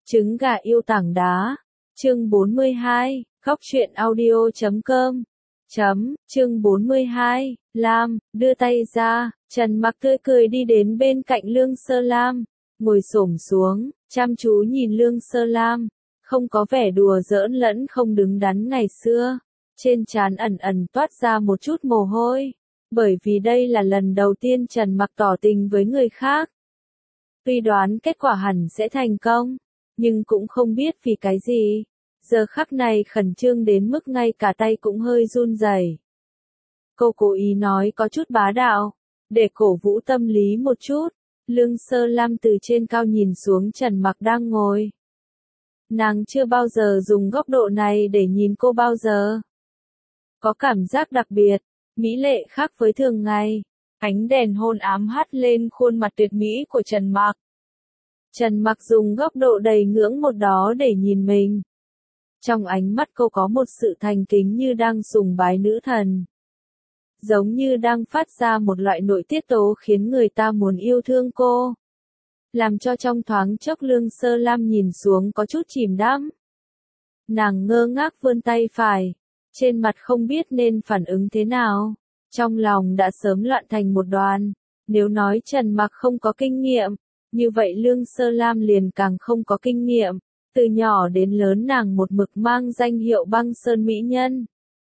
Trứng gà yêu tảng đá. Chương 42, góc truyện audio.com. Chương 42, Lam, đưa tay ra, Trần Mặc tươi cười đi đến bên cạnh Lương Sơ Lam, ngồi xổm xuống, chăm chú nhìn Lương Sơ Lam, không có vẻ đùa giỡn lẫn không đứng đắn ngày xưa, trên trán ẩn ẩn toát ra một chút mồ hôi, bởi vì đây là lần đầu tiên Trần Mặc tỏ tình với người khác. Tuy đoán kết quả hẳn sẽ thành công, nhưng cũng không biết vì cái gì. Giờ khắc này khẩn trương đến mức ngay cả tay cũng hơi run rẩy. Cô cố ý nói có chút bá đạo, để cổ vũ tâm lý một chút. Lương Sơ Lam từ trên cao nhìn xuống Trần Mặc đang ngồi. Nàng chưa bao giờ dùng góc độ này để nhìn cô bao giờ. Có cảm giác đặc biệt, mỹ lệ khác với thường ngày. Ánh đèn hôn ám hắt lên khuôn mặt tuyệt mỹ của Trần Mặc. Trần Mặc dùng góc độ đầy ngưỡng mộ đó để nhìn mình. Trong ánh mắt cô có một sự thành kính như đang sùng bái nữ thần. Giống như đang phát ra một loại nội tiết tố khiến người ta muốn yêu thương cô. Làm cho trong thoáng chốc Lương Sơ Lam nhìn xuống có chút chìm đắm. Nàng ngơ ngác vươn tay phải, trên mặt không biết nên phản ứng thế nào. Trong lòng đã sớm loạn thành một đoàn. Nếu nói Trần Mặc không có kinh nghiệm, như vậy Lương Sơ Lam liền càng không có kinh nghiệm. Từ nhỏ đến lớn nàng một mực mang danh hiệu băng sơn mỹ nhân.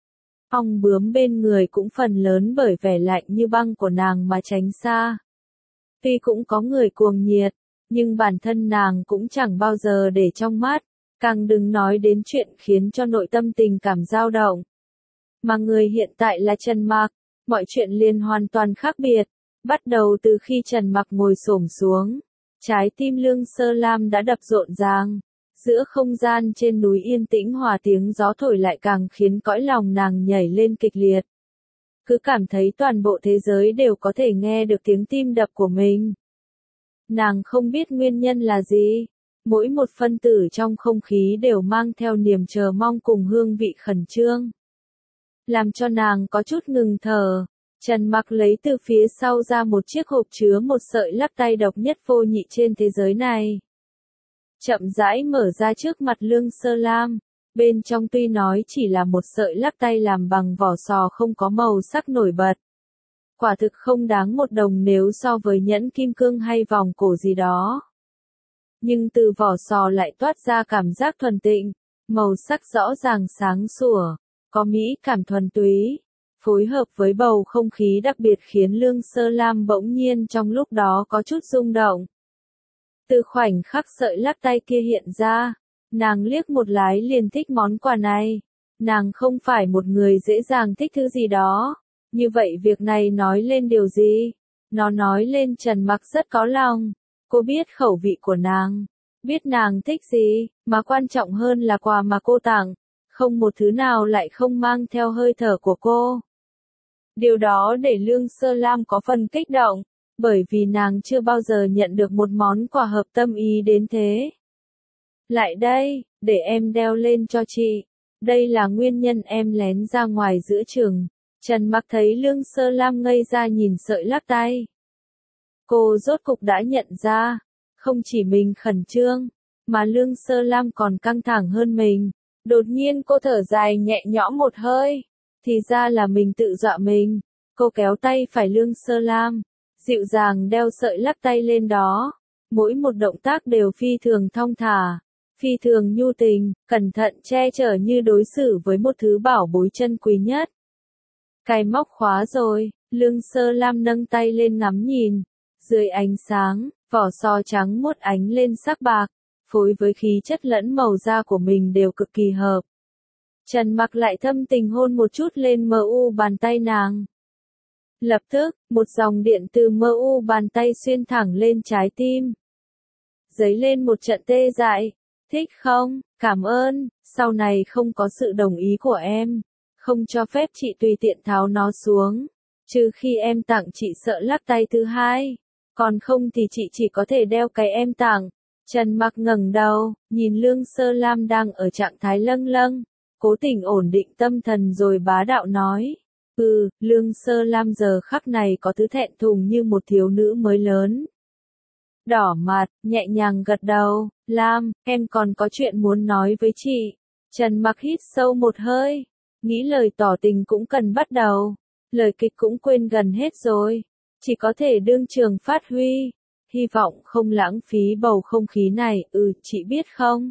Ong bướm bên người cũng phần lớn bởi vẻ lạnh như băng của nàng mà tránh xa. Tuy cũng có người cuồng nhiệt, nhưng bản thân nàng cũng chẳng bao giờ để trong mắt, càng đừng nói đến chuyện khiến cho nội tâm tình cảm dao động. Mà người hiện tại là Trần Mặc, mọi chuyện liền hoàn toàn khác biệt. Bắt đầu từ khi Trần Mặc ngồi xổm xuống, trái tim Lương Sơ Lam đã đập rộn ràng. Giữa không gian trên núi yên tĩnh hòa tiếng gió thổi lại càng khiến cõi lòng nàng nhảy lên kịch liệt. Cứ cảm thấy toàn bộ thế giới đều có thể nghe được tiếng tim đập của mình. Nàng không biết nguyên nhân là gì. Mỗi một phân tử trong không khí đều mang theo niềm chờ mong cùng hương vị khẩn trương. Làm cho nàng có chút ngừng thở. Trần Mặc lấy từ phía sau ra một chiếc hộp chứa một sợi lắc tay độc nhất vô nhị trên thế giới này. Chậm rãi mở ra trước mặt Lương Sơ Lam, bên trong tuy nói chỉ là một sợi lắc tay làm bằng vỏ sò không có màu sắc nổi bật. Quả thực không đáng một đồng nếu so với nhẫn kim cương hay vòng cổ gì đó. Nhưng từ vỏ sò lại toát ra cảm giác thuần tịnh, màu sắc rõ ràng sáng sủa, có mỹ cảm thuần túy, phối hợp với bầu không khí đặc biệt khiến Lương Sơ Lam bỗng nhiên trong lúc đó có chút rung động. Từ khoảnh khắc sợi lắc tay kia hiện ra, nàng liếc một lái liền thích món quà này. Nàng không phải một người dễ dàng thích thứ gì đó. Như vậy việc này nói lên điều gì? Nó nói lên Trần Mặc rất có lòng. Cô biết khẩu vị của nàng, biết nàng thích gì, mà quan trọng hơn là quà mà cô tặng. Không một thứ nào lại không mang theo hơi thở của cô. Điều đó để Lương Sơ Lam có phần kích động. Bởi vì nàng chưa bao giờ nhận được một món quà hợp tâm ý đến thế. Lại đây, để em đeo lên cho chị. Đây là nguyên nhân em lén ra ngoài giữa trường. Trần Mặc thấy Lương Sơ Lam ngây ra nhìn sợi lắc tay. Cô rốt cục đã nhận ra, không chỉ mình khẩn trương, mà Lương Sơ Lam còn căng thẳng hơn mình. Đột nhiên cô thở dài nhẹ nhõm một hơi. Thì ra là mình tự dọa mình. Cô kéo tay phải Lương Sơ Lam, dịu dàng đeo sợi lắc tay lên đó. Mỗi một động tác đều phi thường thong thả, phi thường nhu tình, cẩn thận che chở như đối xử với một thứ bảo bối chân quý nhất. Cài móc khóa rồi, Lương Sơ Lam nâng tay lên ngắm nhìn. Dưới ánh sáng, vỏ sò trắng muốt ánh lên sắc bạc, phối với khí chất lẫn màu da của mình đều cực kỳ hợp. Trần Mặc lại thâm tình hôn một chút lên mu bàn tay nàng. Lập tức, một dòng điện từ mu bàn tay xuyên thẳng lên trái tim. Dấy lên một trận tê dại. Thích không? Cảm ơn, sau này không có sự đồng ý của em. Không cho phép chị tùy tiện tháo nó xuống. Trừ khi em tặng chị sợi lắc tay thứ hai. Còn không thì chị chỉ có thể đeo cái em tặng. Trần Mặc ngẩng đầu, nhìn Lương Sơ Lam đang ở trạng thái lâng lâng. Cố tình ổn định tâm thần rồi bá đạo nói. Lương Sơ Lam giờ khắc này có thứ thẹn thùng như một thiếu nữ mới lớn. đỏ mặt, nhẹ nhàng gật đầu, Lam, em còn có chuyện muốn nói với chị. Trần Mặc hít sâu một hơi, nghĩ lời tỏ tình cũng cần bắt đầu, lời kịch cũng quên gần hết rồi, chỉ có thể đương trường phát huy, hy vọng không lãng phí bầu không khí này, chị biết không?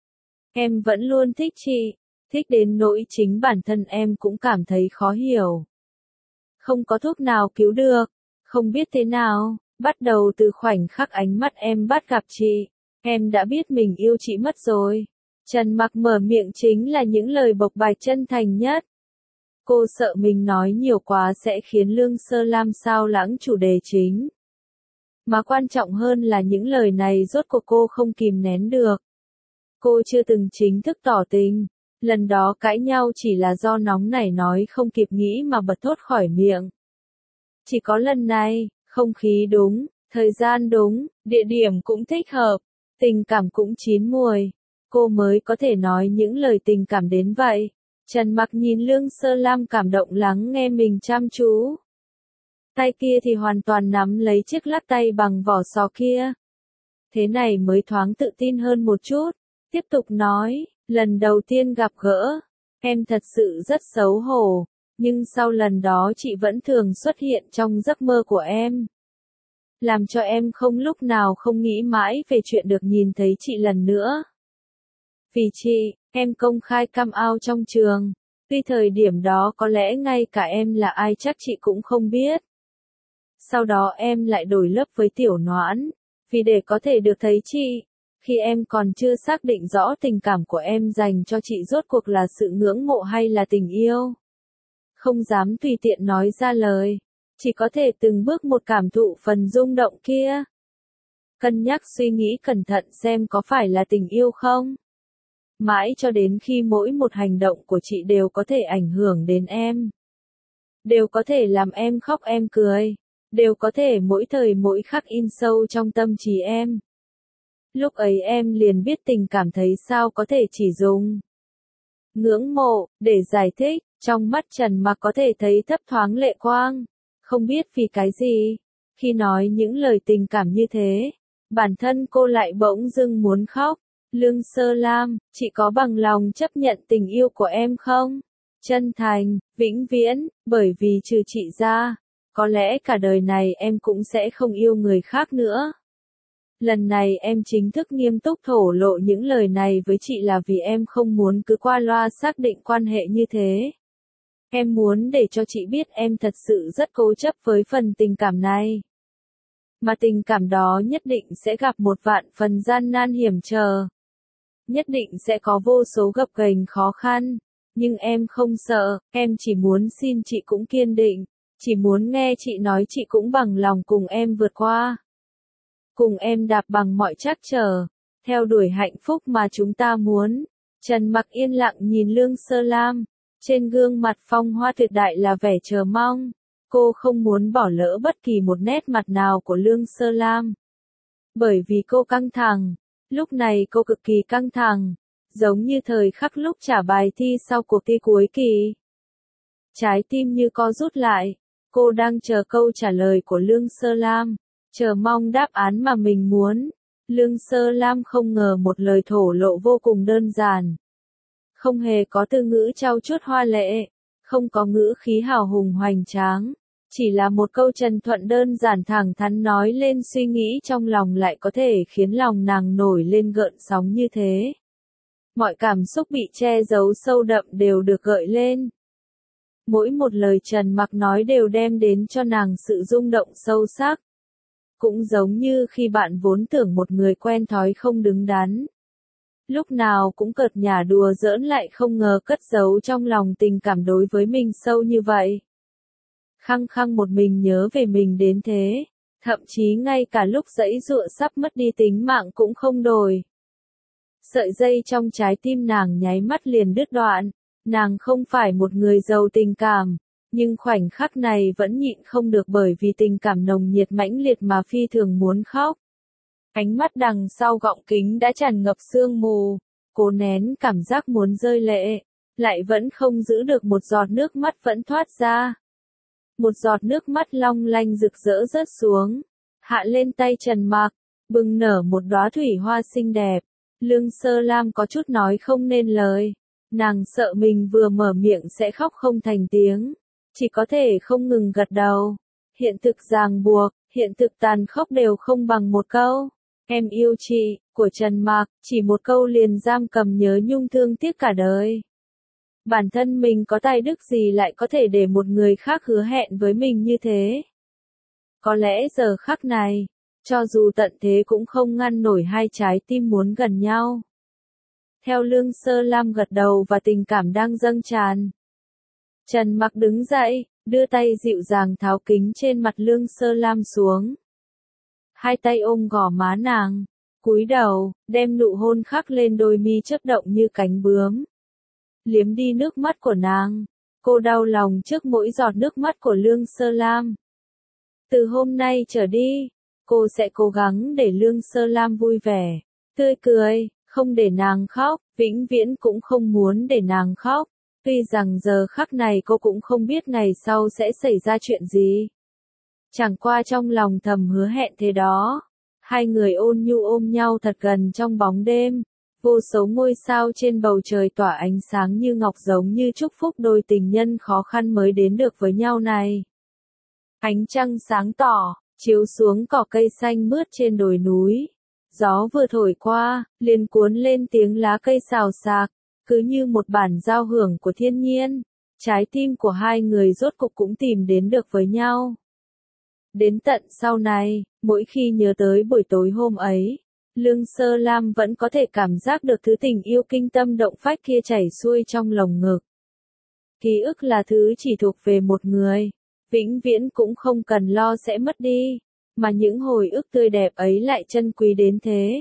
Em vẫn luôn thích chị, thích đến nỗi chính bản thân em cũng cảm thấy khó hiểu. Không có thuốc nào cứu được, không biết thế nào, bắt đầu từ khoảnh khắc ánh mắt em bắt gặp chị, em đã biết mình yêu chị mất rồi. Trần Mặc mở miệng chính là những lời bộc bạch chân thành nhất. Cô sợ mình nói nhiều quá sẽ khiến Lương Sơ Lam sao lãng chủ đề chính. Mà quan trọng hơn là những lời này rốt cuộc cô không kìm nén được. Cô chưa từng chính thức tỏ tình, lần đó cãi nhau chỉ là do nóng nảy nói không kịp nghĩ mà bật thốt khỏi miệng. Chỉ có lần này, không khí đúng, thời gian đúng, địa điểm cũng thích hợp, tình cảm cũng chín mùi, cô mới có thể nói những lời tình cảm đến vậy. Trần Mặc nhìn Lương Sơ Lam cảm động lắng nghe mình chăm chú. Tay kia thì hoàn toàn nắm lấy chiếc lắc tay bằng vỏ sò kia. Thế này mới thoáng tự tin hơn một chút. Tiếp tục nói, lần đầu tiên gặp gỡ, em thật sự rất xấu hổ, nhưng sau lần đó chị vẫn thường xuất hiện trong giấc mơ của em. Làm cho em không lúc nào không nghĩ mãi về chuyện được nhìn thấy chị lần nữa. Vì chị, em công khai come out trong trường, tuy thời điểm đó có lẽ ngay cả em là ai chắc chị cũng không biết. Sau đó em lại đổi lớp với Tiểu Noãn, vì để có thể được thấy chị, khi em còn chưa xác định rõ tình cảm của em dành cho chị rốt cuộc là sự ngưỡng mộ hay là tình yêu. Không dám tùy tiện nói ra lời, chỉ có thể từng bước một cảm thụ phần rung động kia. Cân nhắc suy nghĩ cẩn thận xem có phải là tình yêu không. Mãi cho đến khi mỗi một hành động của chị đều có thể ảnh hưởng đến em. Đều có thể làm em khóc em cười. Đều có thể mỗi thời mỗi khắc in sâu trong tâm trí em. Lúc ấy em liền biết tình cảm thấy sao có thể chỉ dùng ngưỡng mộ để giải thích, trong mắt Trần Mặc có thể thấy thấp thoáng lệ quang. Không biết vì cái gì, khi nói những lời tình cảm như thế, bản thân cô lại bỗng dưng muốn khóc. Lương Sơ Lam, chị có bằng lòng chấp nhận tình yêu của em không? Chân thành, vĩnh viễn, bởi vì trừ chị ra, có lẽ cả đời này em cũng sẽ không yêu người khác nữa. Lần này em chính thức nghiêm túc thổ lộ những lời này với chị là vì em không muốn cứ qua loa xác định quan hệ như thế. Em muốn để cho chị biết em thật sự rất cố chấp với phần tình cảm này. Mà tình cảm đó nhất định sẽ gặp một vạn phần gian nan hiểm trở. Nhất định sẽ có vô số gập ghềnh khó khăn. Nhưng em không sợ, em chỉ muốn xin chị cũng kiên định. Chỉ muốn nghe chị nói chị cũng bằng lòng cùng em vượt qua. Cùng em đạp bằng mọi trắc trở. Theo đuổi hạnh phúc mà chúng ta muốn. Trần Mặc yên lặng nhìn Lương Sơ Lam. Trên gương mặt phong hoa tuyệt đại là vẻ chờ mong. Cô không muốn bỏ lỡ bất kỳ một nét mặt nào của Lương Sơ Lam. Bởi vì cô căng thẳng. Lúc này cô cực kỳ căng thẳng. Giống như thời khắc lúc trả bài thi sau cuộc thi cuối kỳ. Trái tim như co rút lại. Cô đang chờ câu trả lời của Lương Sơ Lam. Chờ mong đáp án mà mình muốn. Lương Sơ Lam không ngờ một lời thổ lộ vô cùng đơn giản. Không hề có từ ngữ trau chuốt hoa lệ. Không có ngữ khí hào hùng hoành tráng. Chỉ là một câu trần thuận đơn giản thẳng thắn nói lên suy nghĩ trong lòng lại có thể khiến lòng nàng nổi lên gợn sóng như thế. Mọi cảm xúc bị che giấu sâu đậm đều được gợi lên. Mỗi một lời Trần Mặc nói đều đem đến cho nàng sự rung động sâu sắc. Cũng giống như khi bạn vốn tưởng một người quen thói không đứng đắn. Lúc nào cũng cợt nhả đùa giỡn lại không ngờ cất giấu trong lòng tình cảm đối với mình sâu như vậy. Khăng khăng một mình nhớ về mình đến thế. Thậm chí ngay cả lúc giãy giụa sắp mất đi tính mạng cũng không đổi. Sợi dây trong trái tim nàng nháy mắt liền đứt đoạn. Nàng không phải một người giàu tình cảm, nhưng khoảnh khắc này vẫn nhịn không được bởi vì tình cảm nồng nhiệt mãnh liệt mà phi thường muốn khóc. Ánh mắt đằng sau gọng kính đã tràn ngập sương mù, cố nén cảm giác muốn rơi lệ, lại vẫn không giữ được một giọt nước mắt vẫn thoát ra. Một giọt nước mắt long lanh rực rỡ rớt xuống, hạ lên tay Trần Mặc, bừng nở một đóa thủy hoa xinh đẹp. Lương Sơ Lam có chút nói không nên lời. Nàng sợ mình vừa mở miệng sẽ khóc không thành tiếng. Chỉ có thể không ngừng gật đầu. Hiện thực ràng buộc, hiện thực tàn khốc đều không bằng một câu. Em yêu chị, của Trần Mạc, chỉ một câu liền giam cầm nhớ nhung thương tiếc cả đời. Bản thân mình có tài đức gì lại có thể để một người khác hứa hẹn với mình như thế? Có lẽ giờ khắc này, cho dù tận thế cũng không ngăn nổi hai trái tim muốn gần nhau. Theo Lương Sơ Lam gật đầu và tình cảm đang dâng tràn. Trần Mặc đứng dậy, đưa tay dịu dàng tháo kính trên mặt Lương Sơ Lam xuống. Hai tay ôm gò má nàng, cúi đầu, đem nụ hôn khắc lên đôi mi chớp động như cánh bướm. Liếm đi nước mắt của nàng, cô đau lòng trước mỗi giọt nước mắt của Lương Sơ Lam. Từ hôm nay trở đi, cô sẽ cố gắng để Lương Sơ Lam vui vẻ, tươi cười, không để nàng khóc, vĩnh viễn cũng không muốn để nàng khóc. Tuy rằng giờ khắc này cô cũng không biết ngày sau sẽ xảy ra chuyện gì. Chẳng qua trong lòng thầm hứa hẹn thế đó. Hai người ôn nhu ôm nhau thật gần trong bóng đêm. Vô số ngôi sao trên bầu trời tỏa ánh sáng như ngọc giống như chúc phúc đôi tình nhân khó khăn mới đến được với nhau này. Ánh trăng sáng tỏ, chiếu xuống cỏ cây xanh mướt trên đồi núi. Gió vừa thổi qua, liền cuốn lên tiếng lá cây xào xạc, cứ như một bản giao hưởng của thiên nhiên. Trái tim của hai người rốt cục cũng tìm đến được với nhau. Đến tận sau này, mỗi khi nhớ tới buổi tối hôm ấy, Lương Sơ Lam vẫn có thể cảm giác được thứ tình yêu kinh tâm động phách kia chảy xuôi trong lồng ngực. Ký ức là thứ chỉ thuộc về một người, vĩnh viễn cũng không cần lo sẽ mất đi, mà những hồi ức tươi đẹp ấy lại chân quý đến thế.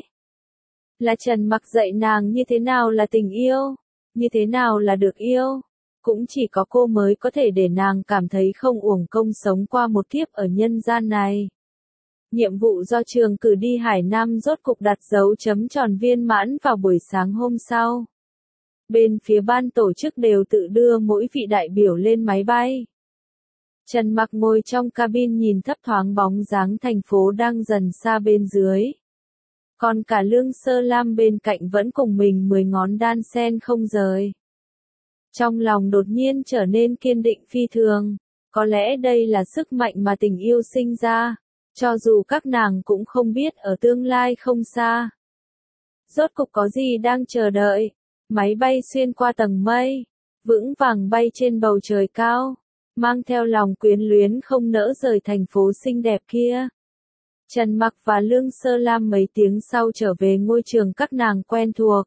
Là Trần Mặc dạy nàng như thế nào là tình yêu, như thế nào là được yêu. Cũng chỉ có cô mới có thể để nàng cảm thấy không uổng công sống qua một kiếp ở nhân gian này. Nhiệm vụ do trường cử đi Hải Nam rốt cục đặt dấu chấm tròn viên mãn vào buổi sáng hôm sau. Bên phía ban tổ chức đều tự đưa mỗi vị đại biểu lên máy bay. Trần Mặc ngồi trong cabin nhìn thấp thoáng bóng dáng thành phố đang dần xa bên dưới. Còn cả Lương Sơ Lam bên cạnh vẫn cùng mình 10 ngón đan sen không rời. Trong lòng đột nhiên trở nên kiên định phi thường, có lẽ đây là sức mạnh mà tình yêu sinh ra, cho dù các nàng cũng không biết ở tương lai không xa. Rốt cục có gì đang chờ đợi, máy bay xuyên qua tầng mây, vững vàng bay trên bầu trời cao, mang theo lòng quyến luyến không nỡ rời thành phố xinh đẹp kia. Trần Mặc và Lương Sơ Lam mấy tiếng sau trở về ngôi trường các nàng quen thuộc.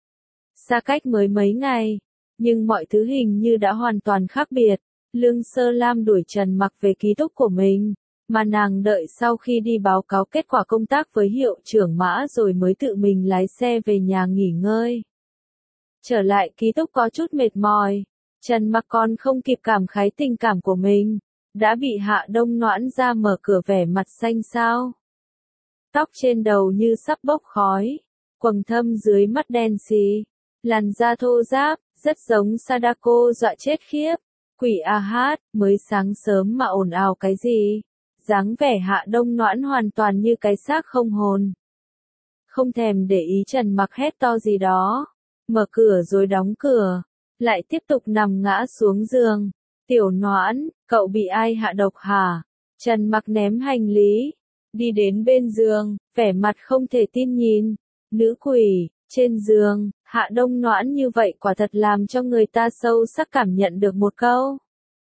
Xa cách mới mấy ngày, nhưng mọi thứ hình như đã hoàn toàn khác biệt. Lương Sơ Lam đuổi Trần Mặc về ký túc của mình, mà nàng đợi sau khi đi báo cáo kết quả công tác với hiệu trưởng Mã rồi mới tự mình lái xe về nhà nghỉ ngơi. Trở lại ký túc có chút mệt mỏi, Trần Mặc còn không kịp cảm khái tình cảm của mình, đã bị Hạ Đông Noãn ra mở cửa vẻ mặt xanh xao. Tóc trên đầu như sắp bốc khói, quầng thâm dưới mắt đen xì, làn da thô ráp, rất giống Sadako dọa chết khiếp. Quỷ a hát, mới sáng sớm mà ồn ào cái gì? Dáng vẻ Hạ Đông Noãn hoàn toàn như cái xác không hồn. Không thèm để ý Trần Mặc hét to gì đó, mở cửa rồi đóng cửa, lại tiếp tục nằm ngã xuống giường. Tiểu Noãn, cậu bị ai hạ độc hả? Trần Mặc ném hành lý, đi đến bên giường, vẻ mặt không thể tin nhìn. Nữ quỷ, trên giường, Hạ Đông Noãn như vậy quả thật làm cho người ta sâu sắc cảm nhận được một câu.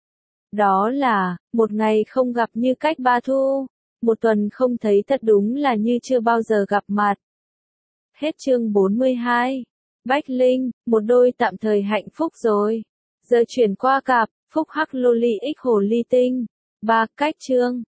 Đó là, một ngày không gặp như cách ba thu, một tuần không thấy thật đúng là như chưa bao giờ gặp mặt. Hết chương 42. Bách Linh, một đôi tạm thời hạnh phúc rồi. Giờ chuyển qua cặp, phúc hắc loli x hồ ly tinh. 3. Cách chương.